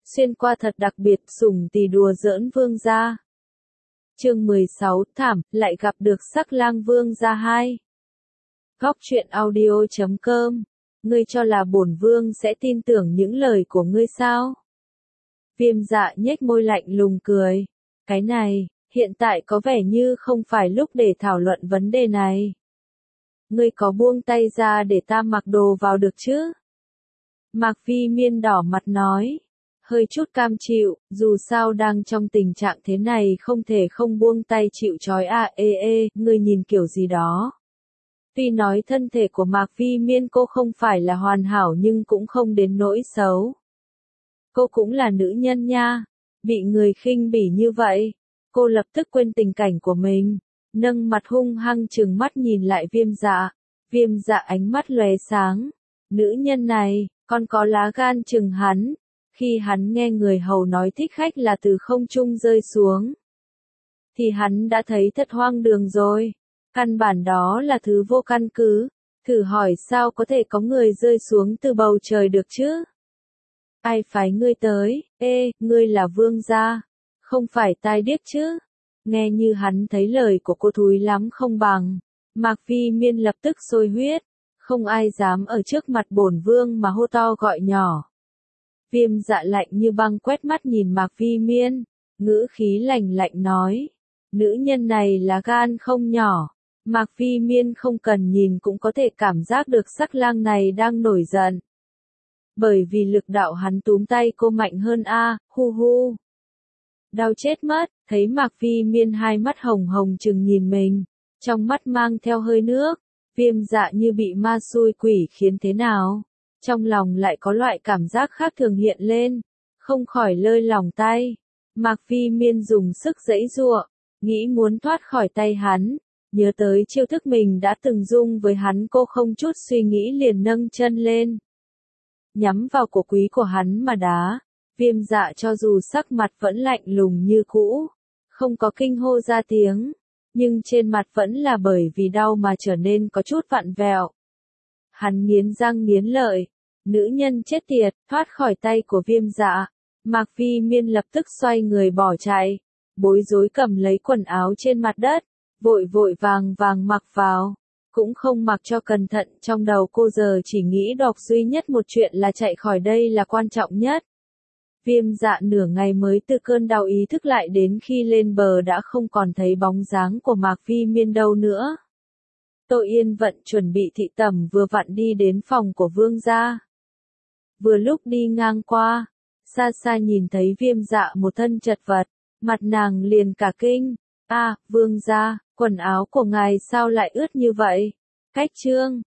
xuyên qua thật đặc biệt sủng tì đùa giỡn vương gia. Chương 16, thảm, lại gặp được sắc lang vương gia 2. Góc truyện audio.com. Ngươi cho là bổn vương sẽ tin tưởng những lời của ngươi sao? Viêm Dạ nhếch môi lạnh lùng cười. Cái này, hiện tại có vẻ như không phải lúc để thảo luận vấn đề này. Ngươi có buông tay ra để ta mặc đồ vào được chứ? Mạc Vi Miên đỏ mặt nói. Hơi chút cam chịu, dù sao đang trong tình trạng thế này không thể không buông tay chịu trói ngươi nhìn kiểu gì đó. Tuy nói thân thể của Mạc Vi Miên cô không phải là hoàn hảo nhưng cũng không đến nỗi xấu. Cô cũng là nữ nhân nha, bị người khinh bỉ như vậy, cô lập tức quên tình cảnh của mình, nâng mặt hung hăng trừng mắt nhìn lại Viêm Dạ ánh mắt lóe sáng, nữ nhân này, còn có lá gan chừng hắn. Khi hắn nghe người hầu nói thích khách là từ không trung rơi xuống, thì hắn đã thấy thật hoang đường rồi. Căn bản đó là thứ vô căn cứ. Thử hỏi sao có thể có người rơi xuống từ bầu trời được chứ? Ai phái ngươi tới? Ngươi là vương gia, không phải tai điếc chứ? Nghe như hắn thấy lời của cô thúi lắm không bằng. Mạc Vi Miên lập tức sôi huyết. Không ai dám ở trước mặt bổn vương mà hô to gọi nhỏ. Viêm Dạ lạnh như băng quét mắt nhìn Mạc Vi Miên, ngữ khí lạnh lạnh nói, nữ nhân này là gan không nhỏ. Mạc Vi Miên không cần nhìn cũng có thể cảm giác được sắc lang này đang nổi giận. Bởi vì lực đạo hắn túm tay cô mạnh hơn hu hu. Đau chết mất, thấy Mạc Vi Miên hai mắt hồng hồng trừng nhìn mình, trong mắt mang theo hơi nước, Viêm Dạ như bị ma xui quỷ khiến thế nào. Trong lòng lại có loại cảm giác khác thường hiện lên, không khỏi lơi lòng tay. Mạc Vi Miên dùng sức giãy giụa, nghĩ muốn thoát khỏi tay hắn, nhớ tới chiêu thức mình đã từng dung với hắn, cô không chút suy nghĩ liền nâng chân lên, nhắm vào cổ quý của hắn mà đá. Viêm Dạ cho dù sắc mặt vẫn lạnh lùng như cũ, không có kinh hô ra tiếng, nhưng trên mặt vẫn là bởi vì đau mà trở nên có chút vặn vẹo. Hắn nghiến răng nghiến lợi. Nữ nhân chết tiệt, thoát khỏi tay của Viêm Dạ. Mạc Vi Miên lập tức xoay người bỏ chạy, bối rối cầm lấy quần áo trên mặt đất, vội vàng mặc vào, cũng không mặc cho cẩn thận. Trong đầu cô giờ chỉ nghĩ đọc duy nhất một chuyện là chạy khỏi đây là quan trọng nhất. Viêm Dạ nửa ngày mới từ cơn đau ý thức lại, đến khi lên bờ đã không còn thấy bóng dáng của Mạc Vi Miên đâu nữa. Tô Yên Vận chuẩn bị thị tẩm vừa vặn đi đến phòng của vương gia. Vừa lúc đi ngang qua, xa xa nhìn thấy Viêm Dạ một thân chật vật, mặt nàng liền cả kinh. Vương gia, quần áo của ngài sao lại ướt như vậy? Cách trương,